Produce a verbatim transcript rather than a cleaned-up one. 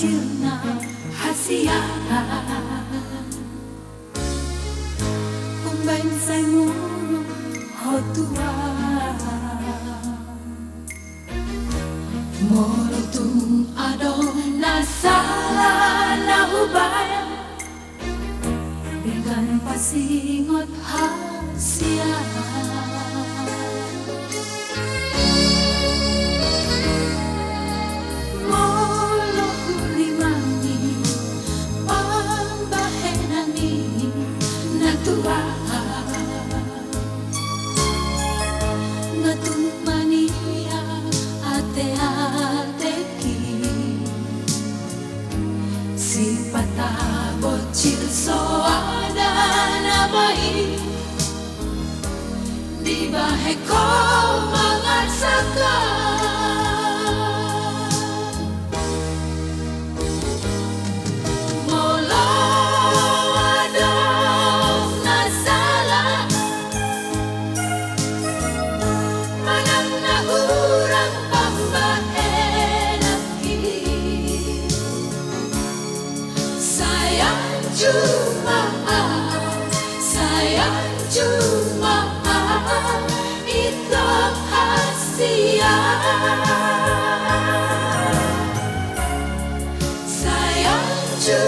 bocilna hasiah umbain say murung hotua morotung adong nasala na ubay dengan pasingot hasiah si patah bocil soada na bayi di bahe ko mangarsakan molo adong nasala manang nahurang pambahe cuma sayang cuma itu hasiah.